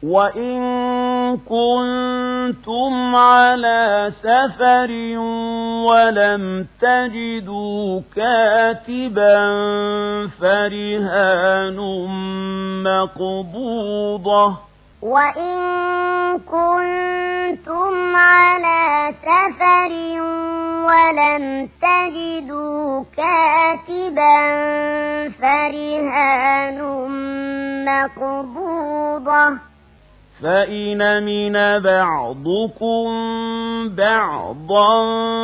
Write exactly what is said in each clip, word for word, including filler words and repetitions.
وإن كنتم على سفر ولم تجدوا كاتبا فرهان مقبوضة وإن كنتم على سفر ولم تجدوا كاتبا فرهان مقبوضة فإن أمن بعضكم بعضا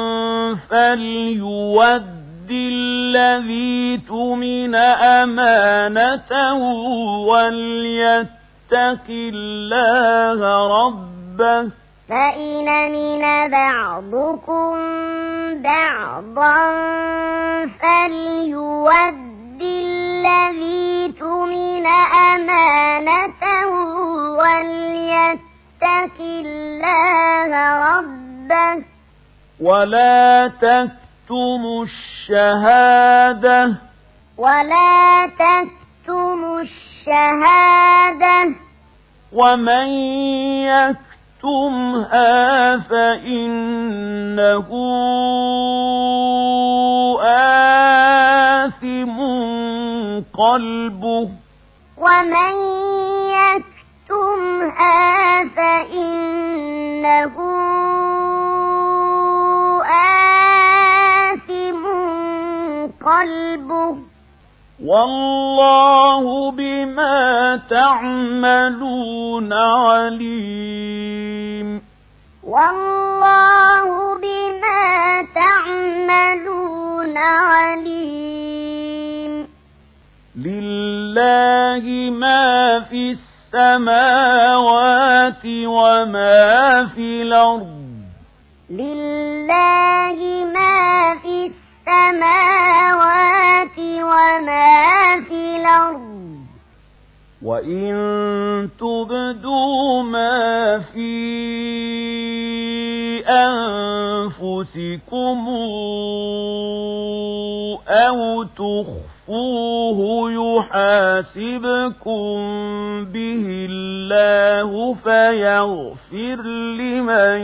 فليؤد الذي اؤتمن أمانته وليتق الله ربه فإن أمن بعضكم بعضا فليؤد الذي اؤتمن أمانته وليتق الله ربه ولا تكتموا الشهادة ولا تكتموا الشهادة ومن يكتمها فإنه آثم قلبه ومن يكتمها فإنه آثم قلبه والله بما تعملون عليم والله بما تعملون عليم لله ما في السماوات وما في الأرض لله ما في السماوات وما في الأرض وإن تبدوا ما في أنفسكم أو تخفوه يحاسبكم به الله فيغفر لمن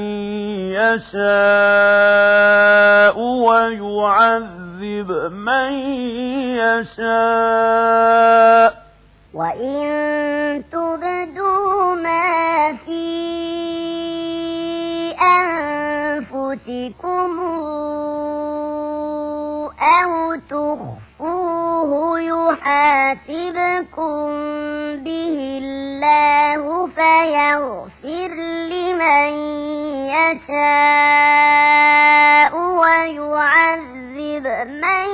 يشاء ويعذب من يشاء وإن تبدوا ما في أنفسكم أو تخفوه يحاسبكم به الله فيغفر لمن يشاء ويعذب من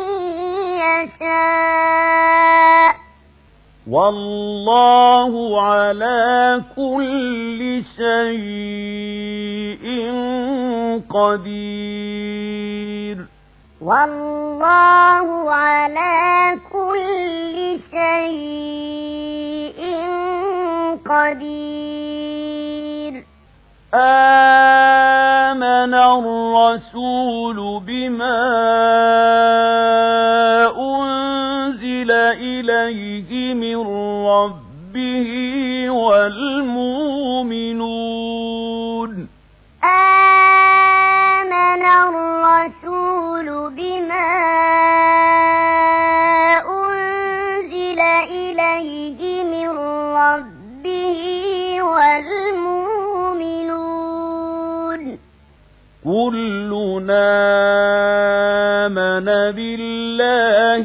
يشاء والله على كل شيء قدير والله على كل شيء قدير آمن الرسول بما أنزل إليه من ربه والمؤمنون آمن الرسول بما أنزل إليه من ربه والمؤمنون كلنا آمن بالله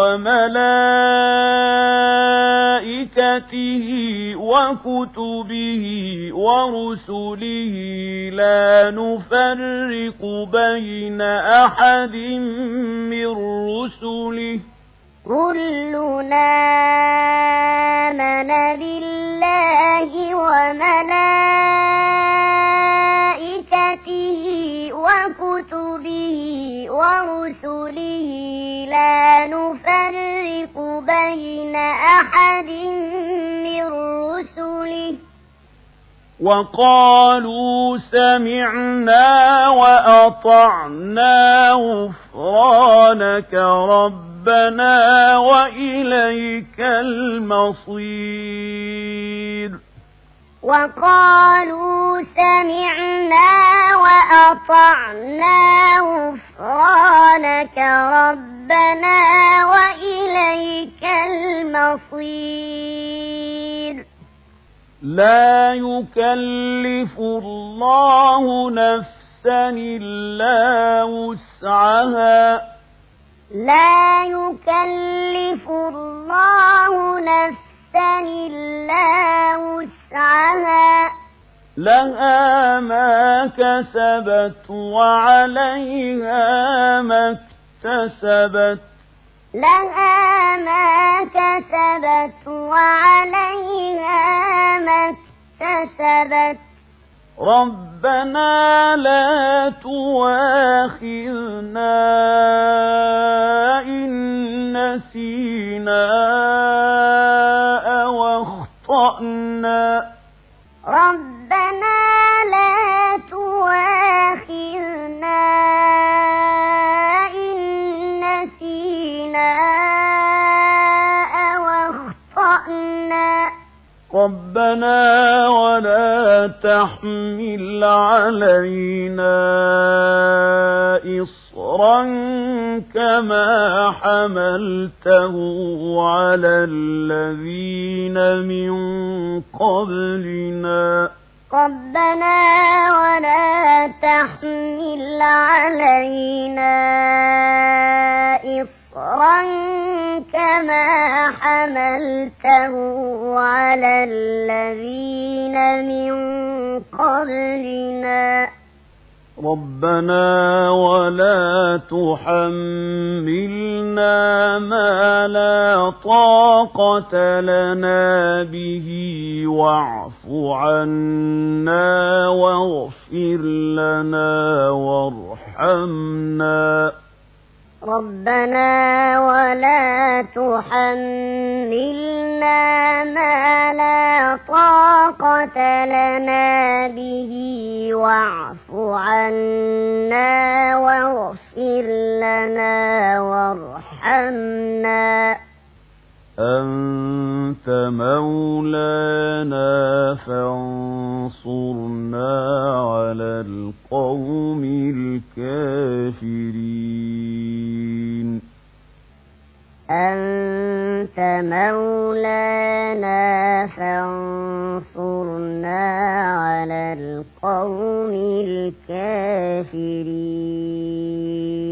وملائكته وكتبه ورسله لا نفرق بين أحد من رسله كلنا آمن بالله وملائكته وكتبه ورسله لا نفرق بين أحد من رسله وقالوا سمعنا وأطعنا غفرانك ربنا وإليك المصير وقالوا سمعنا وأطعنا غفرانك ربنا وإليك المصير لا يكلف الله نفسا إلا وسعها لا يكلف الله نفسا إلا وسعها لها ما كسبت وعليها ما اكتسبت لها ما كسبت وعليها ما اكتسبت ربنا لا تؤاخذنا إن نسينا أو أخطأنا ربنا لا تؤاخذنا إن نسينا أو أخطأنا ربنا ولا تحمل علينا إصرا كما حملته على الذين من قبلنا ربنا ولا تحمل علينا إصرا كما حملته على الذين من قبلنا ربنا ولا تحملنا ما لا طاقة لنا به واعف عنا واغفر لنا وارحمنا ربنا ولا تحملنا ما لا طاقة لنا به واعف عنا واغفر لنا وارحمنا أنت مولانا فانصرنا على القوم الكافرين أنت مولانا فانصرنا على القوم الكافرين